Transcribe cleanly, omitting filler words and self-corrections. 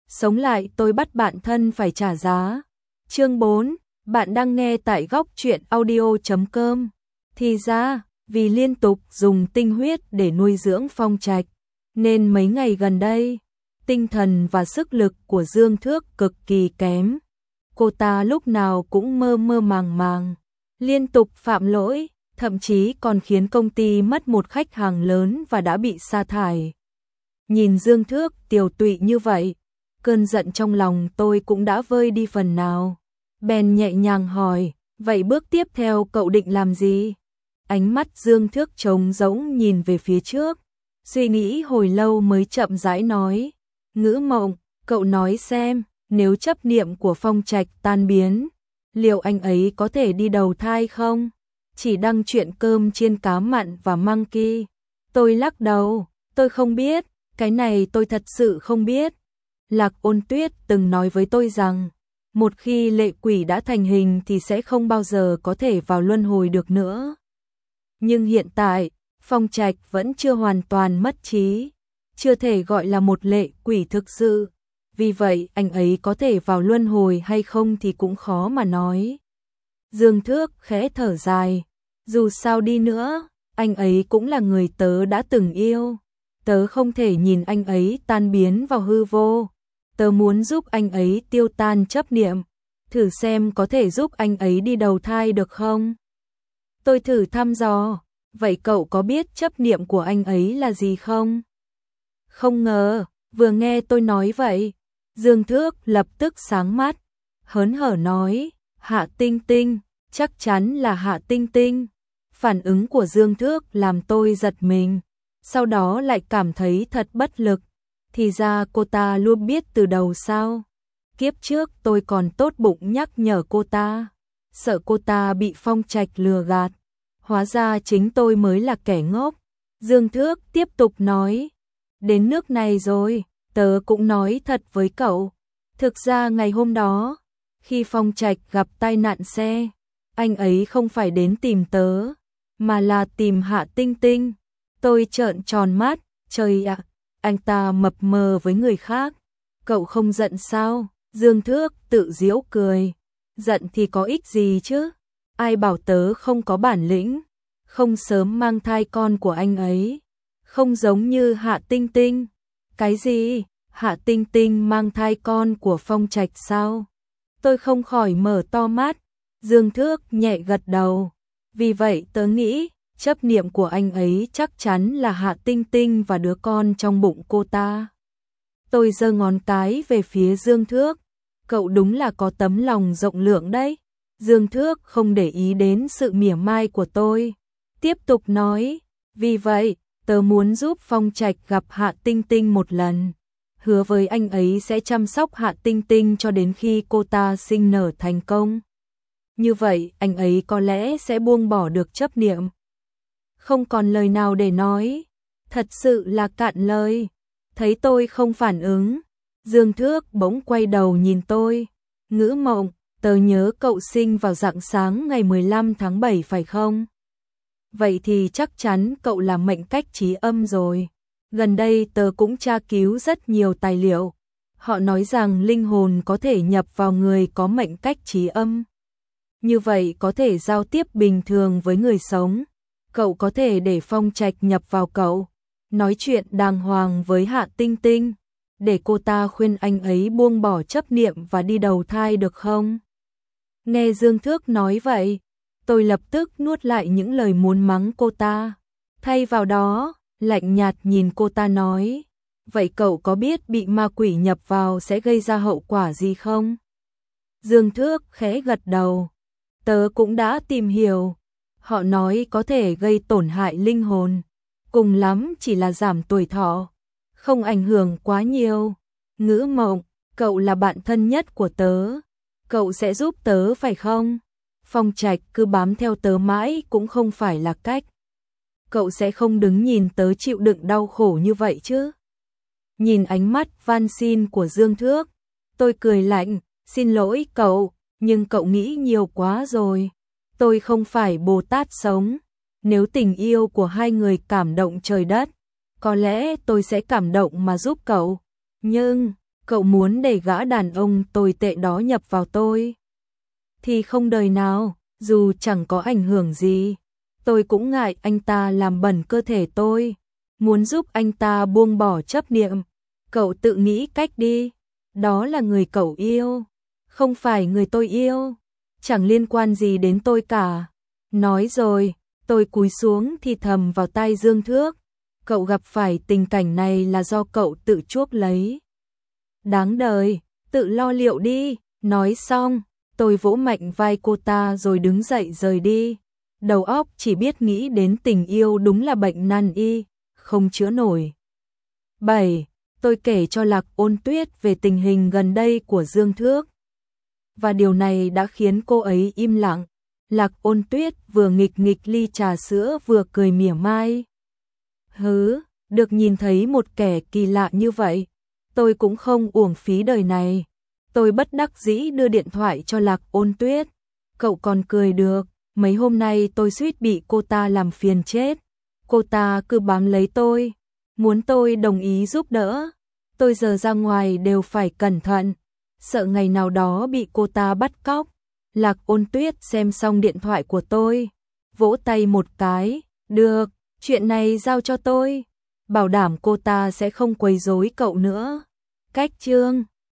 Sống lại tôi bắt bạn thân phải trả giá. Chương 4, bạn đang nghe tại góc truyện audio.com. Thì ra, vì liên tục dùng tinh huyết để nuôi dưỡng Phong Trạch, nên mấy ngày gần đây, tinh thần và sức lực của Dương Thước cực kỳ kém. Cô ta lúc nào cũng mơ mơ màng màng, liên tục phạm lỗi, thậm chí còn khiến công ty mất một khách hàng lớn và đã bị sa thải. Nhìn Dương Thước tiều tụy như vậy, cơn giận trong lòng tôi cũng đã vơi đi phần nào. Bèn nhẹ nhàng hỏi, vậy bước tiếp theo cậu định làm gì? Ánh mắt Dương Thước trống rỗng nhìn về phía trước, suy nghĩ hồi lâu mới chậm rãi nói, Ngữ Mộng, cậu nói xem, nếu chấp niệm của Phong Trạch tan biến, liệu anh ấy có thể đi đầu thai không? Chỉ đăng chuyện cơm chiên cá mặn và monkey. Tôi lắc đầu, tôi không biết, cái này tôi thật sự không biết. Lạc Ôn Tuyết từng nói với tôi rằng, một khi lệ quỷ đã thành hình thì sẽ không bao giờ có thể vào luân hồi được nữa. Nhưng hiện tại, Phong Trạch vẫn chưa hoàn toàn mất trí, chưa thể gọi là một lệ quỷ thực sự. Vì vậy anh ấy có thể vào luân hồi hay không thì cũng khó mà nói. Dương Thước khẽ thở dài, dù sao đi nữa, anh ấy cũng là người tớ đã từng yêu. Tớ không thể nhìn anh ấy tan biến vào hư vô. Tớ muốn giúp anh ấy tiêu tan chấp niệm, thử xem có thể giúp anh ấy đi đầu thai được không? Tôi thử thăm dò, vậy cậu có biết chấp niệm của anh ấy là gì không? Không ngờ, vừa nghe tôi nói vậy, Dương Thước lập tức sáng mắt, hớn hở nói, Hạ Tinh Tinh, chắc chắn là Hạ Tinh Tinh. Phản ứng của Dương Thước làm tôi giật mình, sau đó lại cảm thấy thật bất lực. Thì ra cô ta luôn biết từ đầu sao? Kiếp trước tôi còn tốt bụng nhắc nhở cô ta, sợ cô ta bị Phong Trạch lừa gạt. Hóa ra chính tôi mới là kẻ ngốc. Dương Thước tiếp tục nói, đến nước này rồi, tớ cũng nói thật với cậu. Thực ra ngày hôm đó, khi Phong Trạch gặp tai nạn xe, anh ấy không phải đến tìm tớ, mà là tìm Hạ Tinh Tinh. Tôi trợn tròn mắt, trời ạ, anh ta mập mờ với người khác. Cậu không giận sao? Dương Thước tự giễu cười. Giận thì có ích gì chứ? Ai bảo tớ không có bản lĩnh, không sớm mang thai con của anh ấy. Không giống như Hạ Tinh Tinh. Cái gì? Hạ Tinh Tinh mang thai con của Phong Trạch sao? Tôi không khỏi mở to mắt. Dương Thước nhẹ gật đầu. Vì vậy tớ nghĩ, chấp niệm của anh ấy chắc chắn là Hạ Tinh Tinh và đứa con trong bụng cô ta. Tôi giơ ngón cái về phía Dương Thước. Cậu đúng là có tấm lòng rộng lượng đấy. Dương Thước không để ý đến sự mỉa mai của tôi. Tiếp tục nói, vì vậy, tớ muốn giúp Phong Trạch gặp Hạ Tinh Tinh một lần. Hứa với anh ấy sẽ chăm sóc Hạ Tinh Tinh cho đến khi cô ta sinh nở thành công. Như vậy, anh ấy có lẽ sẽ buông bỏ được chấp niệm. Không còn lời nào để nói. Thật sự là cạn lời. Thấy tôi không phản ứng, Dương Thước bỗng quay đầu nhìn tôi. Ngữ Mộng, tớ nhớ cậu sinh vào rạng sáng ngày 15 tháng 7 phải không? Vậy thì chắc chắn cậu là mệnh cách trí âm rồi. Gần đây tớ cũng tra cứu rất nhiều tài liệu. Họ nói rằng linh hồn có thể nhập vào người có mệnh cách trí âm. Như vậy có thể giao tiếp bình thường với người sống. Cậu có thể để Phong Trạch nhập vào cậu, nói chuyện đàng hoàng với Hạ Tinh Tinh, để cô ta khuyên anh ấy buông bỏ chấp niệm và đi đầu thai được không? Nghe Dương Thước nói vậy, tôi lập tức nuốt lại những lời muốn mắng cô ta. Thay vào đó, lạnh nhạt nhìn cô ta nói, vậy cậu có biết bị ma quỷ nhập vào sẽ gây ra hậu quả gì không? Dương Thước khẽ gật đầu. Tớ cũng đã tìm hiểu. Họ nói có thể gây tổn hại linh hồn, cùng lắm chỉ là giảm tuổi thọ, không ảnh hưởng quá nhiều. Ngữ Mộng, cậu là bạn thân nhất của tớ, cậu sẽ giúp tớ phải không? Phong Trạch cứ bám theo tớ mãi cũng không phải là cách. Cậu sẽ không đứng nhìn tớ chịu đựng đau khổ như vậy chứ? Nhìn ánh mắt van xin của Dương Thước, tôi cười lạnh, xin lỗi cậu, nhưng cậu nghĩ nhiều quá rồi. Tôi không phải Bồ Tát sống. Nếu tình yêu của hai người cảm động trời đất, có lẽ tôi sẽ cảm động mà giúp cậu. Nhưng, Cậu muốn để gã đàn ông tồi tệ đó nhập vào tôi thì không đời nào, dù chẳng có ảnh hưởng gì. Tôi cũng ngại anh ta làm bẩn cơ thể tôi, muốn giúp anh ta buông bỏ chấp niệm. Cậu tự nghĩ cách đi, đó là người cậu yêu, không phải người tôi yêu, chẳng liên quan gì đến tôi cả. Nói rồi, tôi cúi xuống thì thầm vào tai Dương Thước, cậu gặp phải tình cảnh này là do cậu tự chuốc lấy. Đáng đời, tự lo liệu đi. Nói xong, tôi vỗ mạnh vai cô ta rồi đứng dậy rời đi. Đầu óc chỉ biết nghĩ đến tình yêu đúng là bệnh nan y, không chữa nổi. 7. Tôi kể cho Lạc Ôn Tuyết về tình hình gần đây của Dương Thước. Và điều này đã khiến cô ấy im lặng. Lạc Ôn Tuyết vừa nghịch nghịch ly trà sữa vừa cười mỉa mai. Hứ, được nhìn thấy một kẻ kỳ lạ như vậy, tôi cũng không uổng phí đời này. Tôi bất đắc dĩ đưa điện thoại cho Lạc Ôn Tuyết. Cậu còn cười được, mấy hôm nay tôi suýt bị cô ta làm phiền chết. Cô ta cứ bám lấy tôi, muốn tôi đồng ý giúp đỡ. Tôi giờ ra ngoài đều phải cẩn thận, sợ ngày nào đó bị cô ta bắt cóc. Lạc Ôn Tuyết xem xong điện thoại của tôi, vỗ tay một cái, được, chuyện này giao cho tôi. Bảo đảm cô ta sẽ không quấy rối cậu nữa. Cách chương